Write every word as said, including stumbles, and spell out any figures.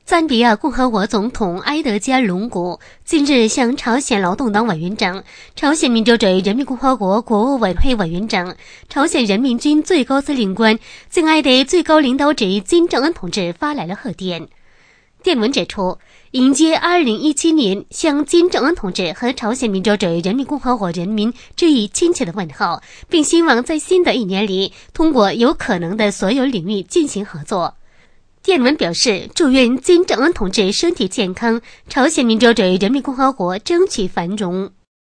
赞比亚共和国总统埃德加·龙古近日向朝鲜劳动党委员长、朝鲜民主主义人民共和国国务委员会委员长、朝鲜人民军最高司令官敬爱的最高领导者金正恩同志发来了贺电。电文指出，迎接二零一七年，向金正恩同志和朝鲜民主主义人民共和国人民致以亲切的问候，并希望在新的一年里，通过有可能的所有领域进行合作。电文表示，祝愿金正恩同志身体健康，朝鲜民主主义人民共和国争取繁荣。